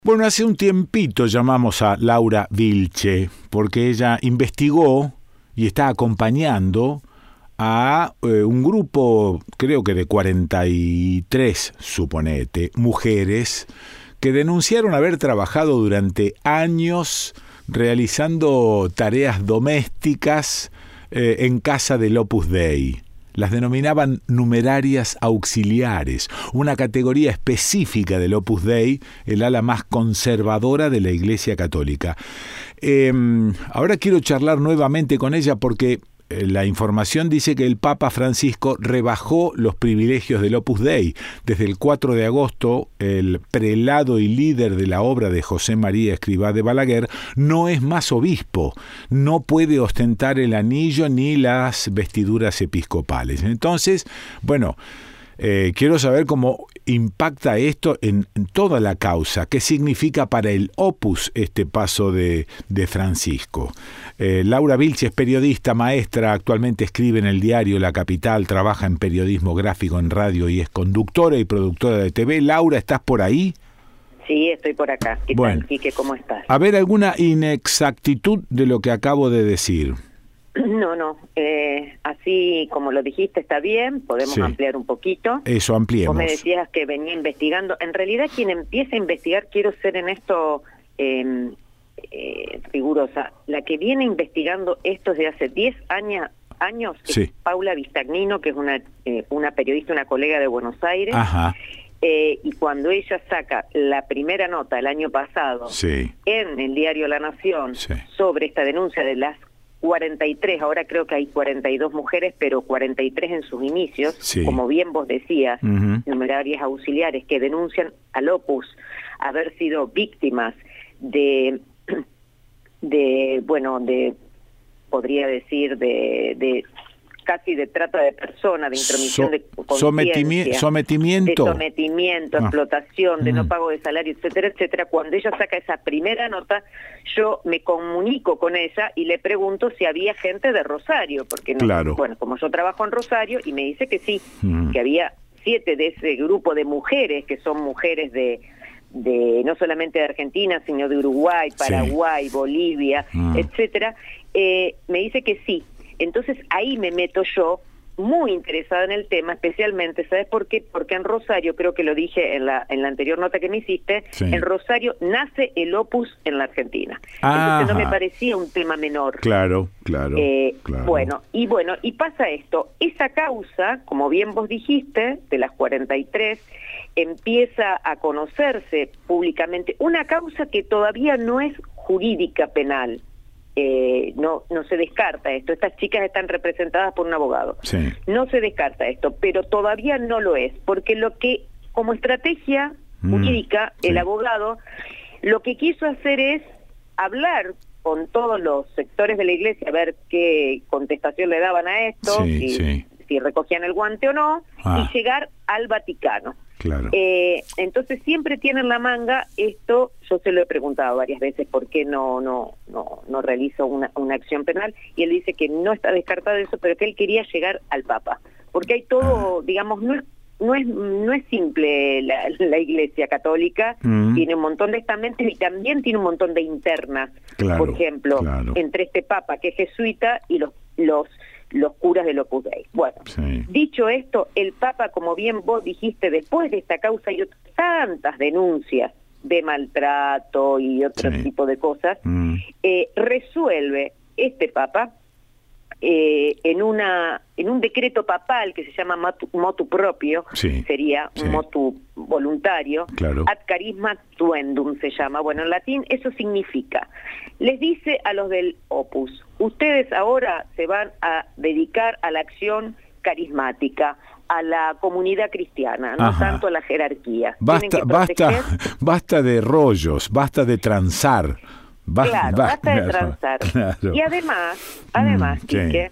Bueno, hace un tiempito llamamos a Laura Vilche, porque ella investigó y está acompañando a un grupo, creo que de 43, suponete, mujeres, que denunciaron haber trabajado durante años realizando tareas domésticas en casa del Opus Dei. Las denominaban numerarias auxiliares, una categoría específica del Opus Dei, el ala más conservadora de la Iglesia Católica. Ahora quiero charlar nuevamente con ella porque la información dice que el Papa Francisco rebajó los privilegios del Opus Dei. Desde el 4 de agosto, el prelado y líder de la obra de José María Escrivá de Balaguer no es más obispo, no puede ostentar el anillo ni las vestiduras episcopales. Entonces, bueno, quiero saber cómo impacta esto en toda la causa, qué significa para el Opus este paso de Francisco. Laura Vilche es periodista, maestra, actualmente escribe en el diario La Capital, trabaja en periodismo gráfico en radio y es conductora y productora de TV. Laura, ¿estás por ahí? Sí, estoy por acá. ¿Qué tal, Quique? ¿Cómo estás? A ver, ¿alguna inexactitud de lo que acabo de decir? No. Así como lo dijiste está bien, podemos ampliar un poquito. Eso, ampliemos. Vos me decías que venía investigando. En realidad quien empieza a investigar, quiero ser en esto rigurosa, la que viene investigando esto desde hace 10 años es Paula Vistagnino, que es una periodista, una colega de Buenos Aires. Ajá. Y cuando ella saca la primera nota el año pasado en el diario La Nación sobre esta denuncia de las 43, ahora creo que hay 42 mujeres, pero 43 en sus inicios, como bien vos decías, numerarias auxiliares que denuncian al Opus haber sido víctimas podría decir, de casi de trata de personas, de intromisión de conciencia, sometimiento, explotación, de no pago de salario, etcétera, etcétera. Cuando ella saca esa primera nota, yo me comunico con ella y le pregunto si había gente de Rosario, porque bueno, como yo trabajo en Rosario, y me dice que sí, que había 7 de ese grupo de mujeres, que son mujeres de no solamente de Argentina, sino de Uruguay, Paraguay, Bolivia, etcétera. Me dice que sí. Entonces ahí me meto yo, muy interesada en el tema, especialmente, ¿sabes por qué? Porque en Rosario, creo que lo dije en la anterior nota que me hiciste, en Rosario nace el Opus en la Argentina. Entonces no me parecía un tema menor. Claro. Bueno, y pasa esto, esa causa, como bien vos dijiste, de las 43, empieza a conocerse públicamente, una causa que todavía no es jurídica penal. No se descarta esto, estas chicas están representadas por un abogado, no se descarta esto, pero todavía no lo es, porque lo que como estrategia jurídica el abogado lo que quiso hacer es hablar con todos los sectores de la iglesia, a ver qué contestación le daban a esto, si recogían el guante o no, y llegar al Vaticano. Claro. Entonces siempre tiene en la manga esto. Yo se lo he preguntado varias veces por qué no realiza una acción penal, y él dice que no está descartado eso, pero que él quería llegar al Papa, porque hay todo, digamos, no es simple la Iglesia Católica, tiene un montón de estamentos y también tiene un montón de internas, por ejemplo, entre este Papa que es jesuita y los curas del Opus Dei. Bueno, dicho esto, el Papa, como bien vos dijiste, después de esta causa y otras tantas denuncias de maltrato y otro tipo de cosas, resuelve este Papa en un decreto papal que se llama motu proprio, sería un motu voluntario, ad carisma tuendum se llama. Bueno, en latín eso significa, les dice a los del Opus, ustedes ahora se van a dedicar a la acción carismática, a la comunidad cristiana, no tanto a la jerarquía. Basta de rollos, basta de transar. Basta de transar. Claro. Y además, Quique,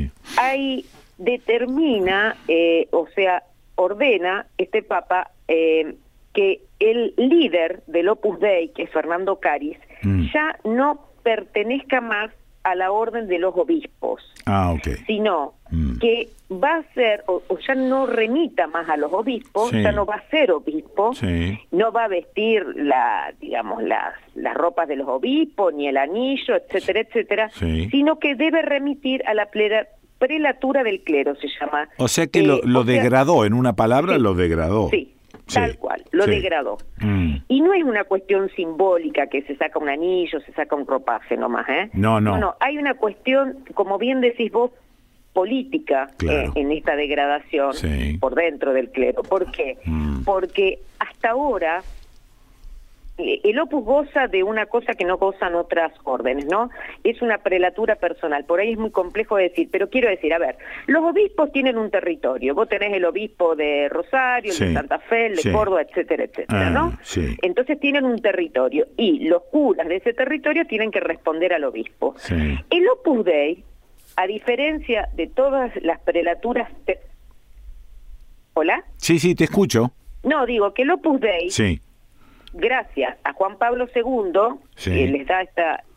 ordena este Papa que el líder del Opus Dei, que es Fernando Caris, ya no pertenezca más a la orden de los obispos, sino que va a ser, o ya no remita más a los obispos, ya no va a ser obispo, no va a vestir digamos, las ropas de los obispos, ni el anillo, etcétera, etcétera, sino que debe remitir a la prelatura del clero, se llama. O sea que lo degradó, en una palabra lo degradó. Sí. Tal cual, lo degradó. Y no es una cuestión simbólica que se saca un anillo, se saca un ropaje nomás, ¿eh? No. Hay una cuestión, como bien decís vos, política en esta degradación por dentro del clero. ¿Por qué? Porque hasta ahora el opus goza de una cosa que no gozan otras órdenes, ¿no? Es una prelatura personal. Por ahí es muy complejo decir, pero quiero decir, a ver, los obispos tienen un territorio. Vos tenés el obispo de Rosario, el de Santa Fe, el de Córdoba, etcétera, etcétera, ¿no? Entonces tienen un territorio y los curas de ese territorio tienen que responder al obispo. El Opus Dei, a diferencia de todas las prelaturas... ¿Hola? Sí, te escucho. No, digo que el Opus Dei... gracias a Juan Pablo II, les da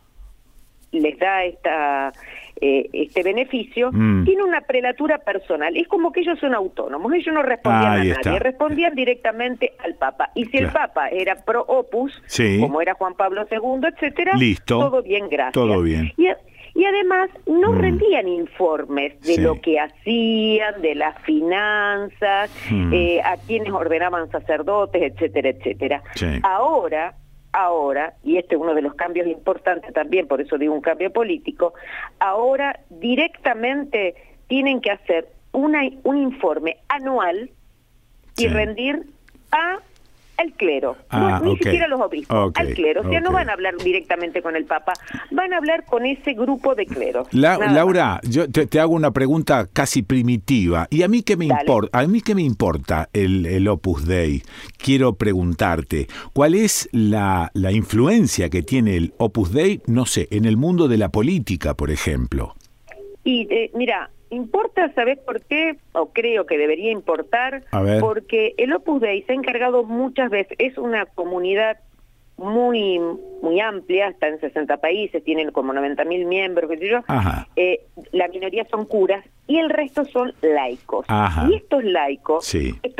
este beneficio, tiene una prelatura personal. Es como que ellos son autónomos, ellos no respondían a nadie, respondían directamente al Papa. Y si el Papa era pro opus, como era Juan Pablo II, etcétera, todo bien, gracias. Todo bien. Y además no rendían informes de lo que hacían, de las finanzas, a quienes ordenaban sacerdotes, etcétera, etcétera. Ahora, y este es uno de los cambios importantes también, por eso digo un cambio político, ahora directamente tienen que hacer un informe anual y rendir al clero, ni siquiera los obispos, al clero. O sea, no van a hablar directamente con el Papa, van a hablar con ese grupo de cleros. Laura, yo te hago una pregunta casi primitiva. ¿Y a mí qué me importa? ¿A mí qué me importa el Opus Dei? Quiero preguntarte, ¿cuál es la influencia que tiene el Opus Dei, no sé, en el mundo de la política, por ejemplo? Y mira, importa, ¿sabés por qué? O creo que debería importar, porque el Opus Dei se ha encargado muchas veces, es una comunidad muy amplia, está en 60 países, tienen como 90.000 miembros, qué sé yo. La minoría son curas y el resto son laicos. Y estos laicos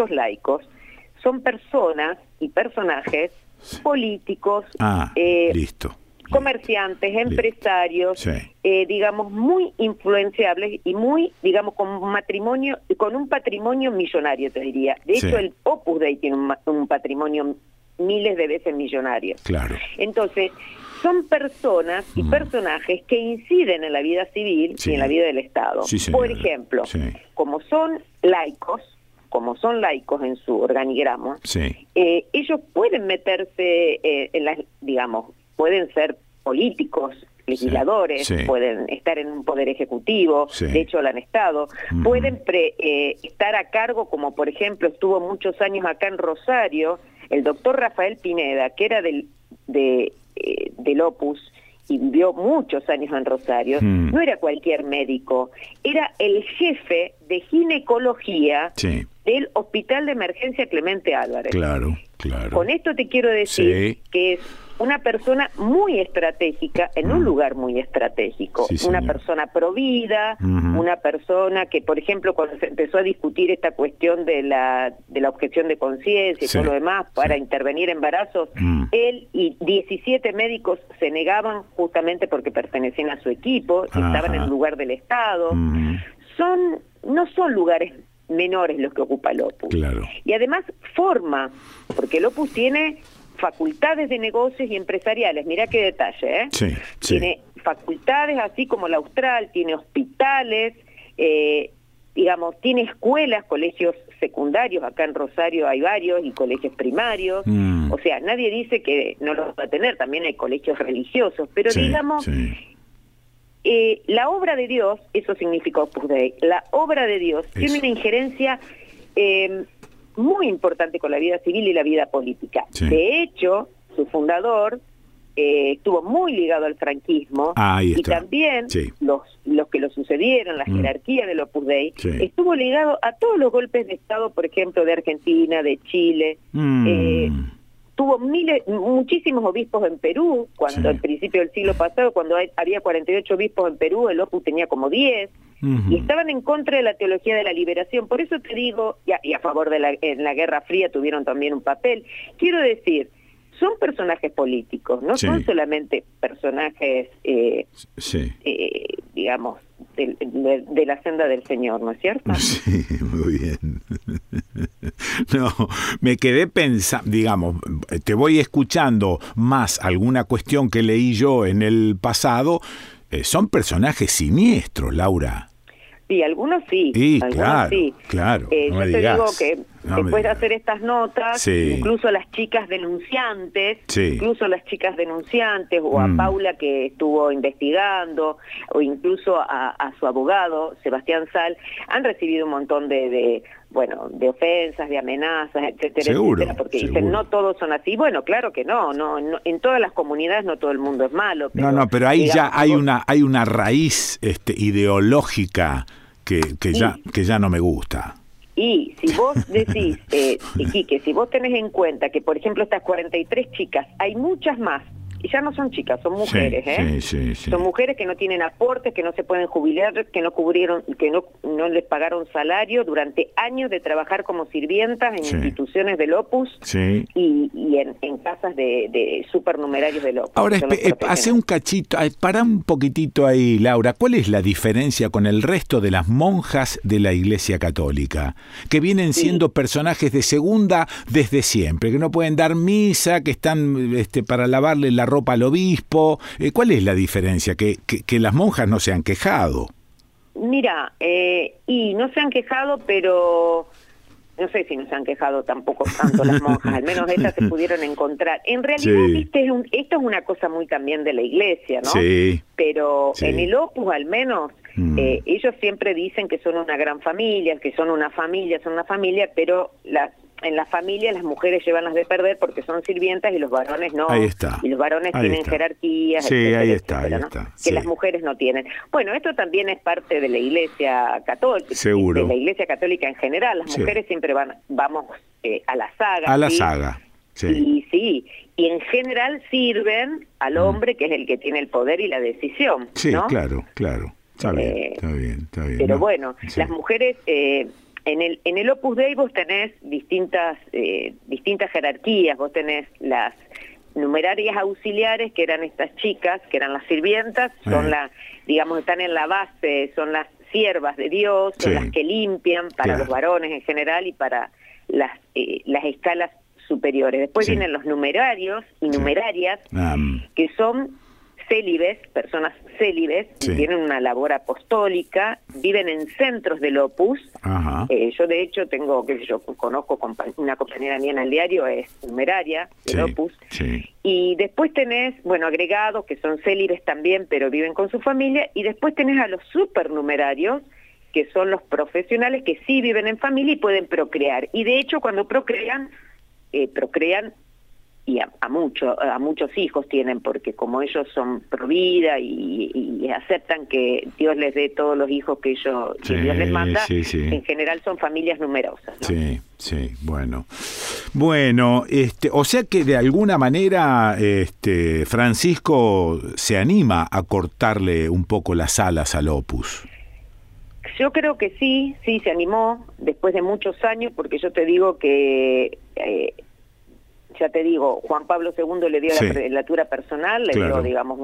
son personas y personajes políticos, comerciantes, empresarios, digamos, muy influenciables y muy, digamos, con un patrimonio millonario, te diría. De hecho, el Opus Dei tiene un patrimonio miles de veces millonario. Entonces, son personas y personajes que inciden en la vida civil y en la vida del Estado. Por ejemplo, como son laicos en su organigrama, ellos pueden meterse en las, digamos, pueden ser políticos, legisladores, pueden estar en un poder ejecutivo, de hecho lo han estado, pueden estar a cargo, como por ejemplo estuvo muchos años acá en Rosario, el doctor Rafael Pineda, que era del Opus y vivió muchos años en Rosario, no era cualquier médico, era el jefe de ginecología del Hospital de Emergencia Clemente Álvarez. Con esto te quiero decir que es una persona muy estratégica, en un lugar muy estratégico, una persona provida, una persona que, por ejemplo, cuando se empezó a discutir esta cuestión de la objeción de conciencia y todo lo demás para intervenir embarazos, él y 17 médicos se negaban justamente porque pertenecían a su equipo, estaban en el lugar del Estado. No son lugares menores los que ocupa el Opus. Y además porque el Opus tiene facultades de negocios y empresariales, mirá qué detalle, tiene facultades así como la Austral, tiene hospitales, digamos, tiene escuelas, colegios secundarios, acá en Rosario hay varios, y colegios primarios, o sea, nadie dice que no los va a tener, también hay colegios religiosos, pero digamos, la obra de Dios, eso significa Opus Dei, la obra de Dios tiene una injerencia muy importante con la vida civil y la vida política. De hecho, su fundador estuvo muy ligado al franquismo, y también los que lo sucedieron, la jerarquía del Opus Dei, estuvo ligado a todos los golpes de Estado, por ejemplo, de Argentina, de Chile, tuvo muchísimos obispos en Perú, cuando al principio del siglo pasado, cuando había 48 obispos en Perú, el Opus tenía como 10, y estaban en contra de la teología de la liberación. Por eso te digo, y a favor de en la Guerra Fría tuvieron también un papel. Quiero decir, son personajes políticos, no son solamente personajes, digamos, de la senda del Señor, ¿no es cierto? Sí, muy bien. No, me quedé pensando, digamos, te voy escuchando más alguna cuestión que leí yo en el pasado, son personajes siniestros, Laura. Sí, algunos sí. Sí, algunos claro, sí. claro. Yo te digo que después de hacer estas notas, incluso las chicas denunciantes, o a Paula que estuvo investigando, o incluso a su abogado, Sebastián Sal, han recibido un montón de ofensas, de amenazas, etcétera, etcétera, porque dicen, no todos son así. Bueno, claro que no, en todas las comunidades no todo el mundo es malo. Pero, pero ahí digamos, ya hay una raíz ideológica que ya no me gusta. Y si vos decís, Quique, si vos tenés en cuenta que, por ejemplo, estas 43 chicas, hay muchas más, y ya no son chicas, son mujeres, sí. Son mujeres que no tienen aportes, que no se pueden jubilar, que no les pagaron salario durante años de trabajar como sirvientas en instituciones del Opus y en casas de supernumerarios del Opus. Ahora, hace un cachito, para un poquitito ahí, Laura, ¿cuál es la diferencia con el resto de las monjas de la Iglesia Católica? Que vienen siendo personajes de segunda desde siempre, que no pueden dar misa, que están para lavarle la ropa al obispo. ¿Cuál es la diferencia? Que las monjas no se han quejado. Mira, y no se han quejado, pero no sé si no se han quejado tampoco tanto las monjas, al menos estas se pudieron encontrar. En realidad, viste, esto es una cosa muy también de la Iglesia, ¿no? Sí. Pero en el Opus, al menos, ellos siempre dicen que son una gran familia, que son una familia, pero en la familia las mujeres llevan las de perder porque son sirvientas y los varones no. Ahí está. Y los varones tienen jerarquías, etcétera, ahí etcétera, está. Que las mujeres no tienen. Bueno, esto también es parte de la Iglesia Católica. Seguro. De la Iglesia Católica en general. Las mujeres siempre vamos a la saga. A la saga, Y en general sirven al hombre, que es el que tiene el poder y la decisión, ¿no? Claro. Está bien. Pero bueno, las mujeres... En el Opus Dei vos tenés distintas jerarquías, vos tenés las numerarias auxiliares, que eran estas chicas, que eran las sirvientas, son están en la base, son las siervas de Dios, son las que limpian para los varones en general y para las escalas superiores. Después vienen los numerarios y numerarias, que son célibes, personas célibes, tienen una labor apostólica, viven en centros del Opus. Yo de hecho conozco una compañera mía en el diario, es numeraria del Opus. Y después tenés, agregados que son célibes también, pero viven con su familia, y después tenés a los supernumerarios, que son los profesionales que sí viven en familia y pueden procrear. Y de hecho cuando procrean y a muchos hijos tienen, porque como ellos son pro vida y aceptan que Dios les dé todos los hijos que Dios les manda, en general son familias numerosas, ¿no? Bueno, o sea que de alguna manera Francisco se anima a cortarle un poco las alas al Opus. Yo creo que sí se animó después de muchos años, porque yo te digo que Juan Pablo II le dio la prelatura personal, le dio, digamos,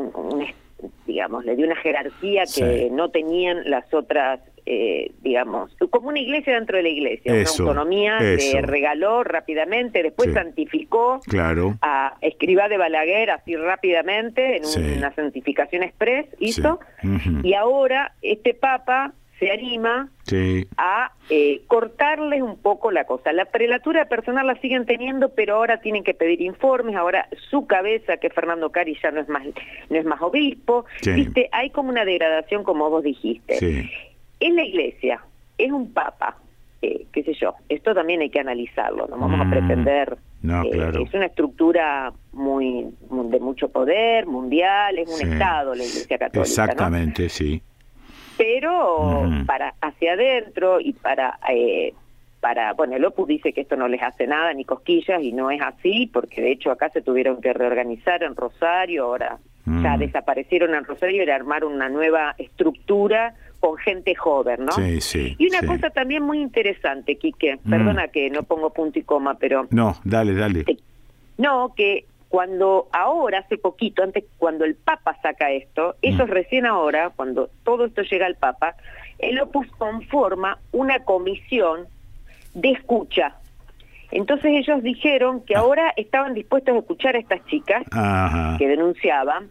le dio una jerarquía que no tenían las otras, como una iglesia dentro de la iglesia, una autonomía, le regaló rápidamente, después santificó a Escrivá de Balaguer así rápidamente, en una santificación express hizo, y ahora este Papa se anima a cortarles un poco la cosa. La prelatura personal la siguen teniendo, pero ahora tienen que pedir informes, ahora su cabeza, que es Fernando Cari, ya no es más obispo. ¿Viste? Hay como una degradación, como vos dijiste. Es la iglesia, es un papa, qué sé yo, esto también hay que analizarlo, no vamos a pretender... Es una estructura de mucho poder, mundial, es un Estado la Iglesia Católica. Exactamente, ¿no? Pero para hacia adentro y para bueno, el Opus dice que esto no les hace nada ni cosquillas y no es así, porque de hecho acá se tuvieron que reorganizar en Rosario, ahora ya desaparecieron en Rosario, era armar una nueva estructura con gente joven, ¿no? Sí, sí. Y una cosa también muy interesante, Quique, perdona que no pongo punto y coma, pero... No, dale. No, que cuando ahora, hace poquito, antes, cuando el Papa saca esto, ellos recién ahora, cuando todo esto llega al Papa, el Opus conforma una comisión de escucha. Entonces ellos dijeron que ahora estaban dispuestos a escuchar a estas chicas que denunciaban,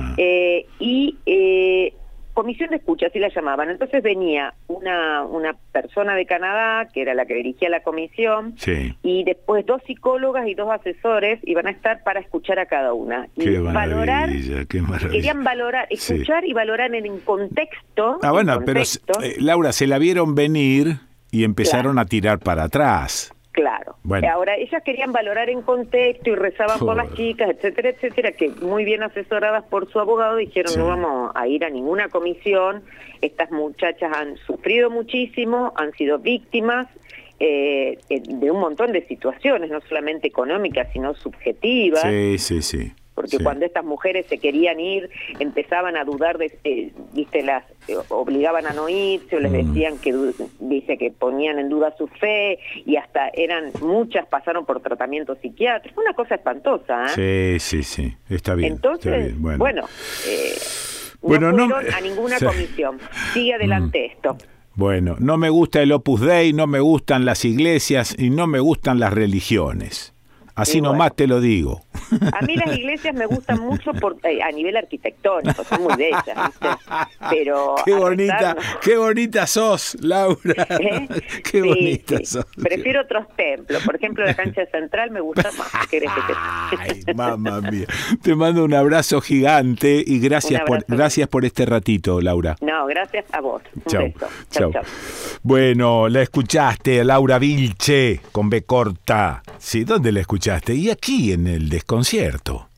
comisión de escucha, así la llamaban. Entonces venía una persona de Canadá, que era la que dirigía la comisión, y después 2 psicólogas y 2 asesores iban a estar para escuchar a cada una. Qué y valorar, qué maravilla. Querían valorar, escuchar y valorar en contexto. Pero Laura, se la vieron venir y empezaron a tirar para atrás. Claro. Bueno. Ahora, ellas querían valorar en contexto y rezaban por las chicas, etcétera, etcétera, que muy bien asesoradas por su abogado dijeron no vamos a ir a ninguna comisión, estas muchachas han sufrido muchísimo, han sido víctimas de un montón de situaciones, no solamente económicas, sino subjetivas. Sí. Porque cuando estas mujeres se querían ir, empezaban a dudar las obligaban a no irse, o les decían que ponían en duda su fe, y hasta muchas pasaron por tratamiento psiquiátrico, una cosa espantosa, ¿eh? Sí, está bien. Entonces, está bien. Bueno, no fueron a ninguna comisión. Sigue adelante esto. Bueno, no me gusta el Opus Dei, no me gustan las iglesias y no me gustan las religiones. Así nomás te lo digo. A mí las iglesias me gustan mucho a nivel arquitectónico, son muy bellas, ¿viste? Pero qué bonita sos, Laura. Qué bonita sos. Prefiero otros templos, por ejemplo la cancha central me gusta más. Ay, mamá mía. Te mando un abrazo gigante y gracias por este ratito, Laura. No, gracias a vos. Chau. Bueno, la escuchaste, Laura Vilche, con B corta. Sí, ¿dónde la escuchaste? Y aquí en el Desconcierto.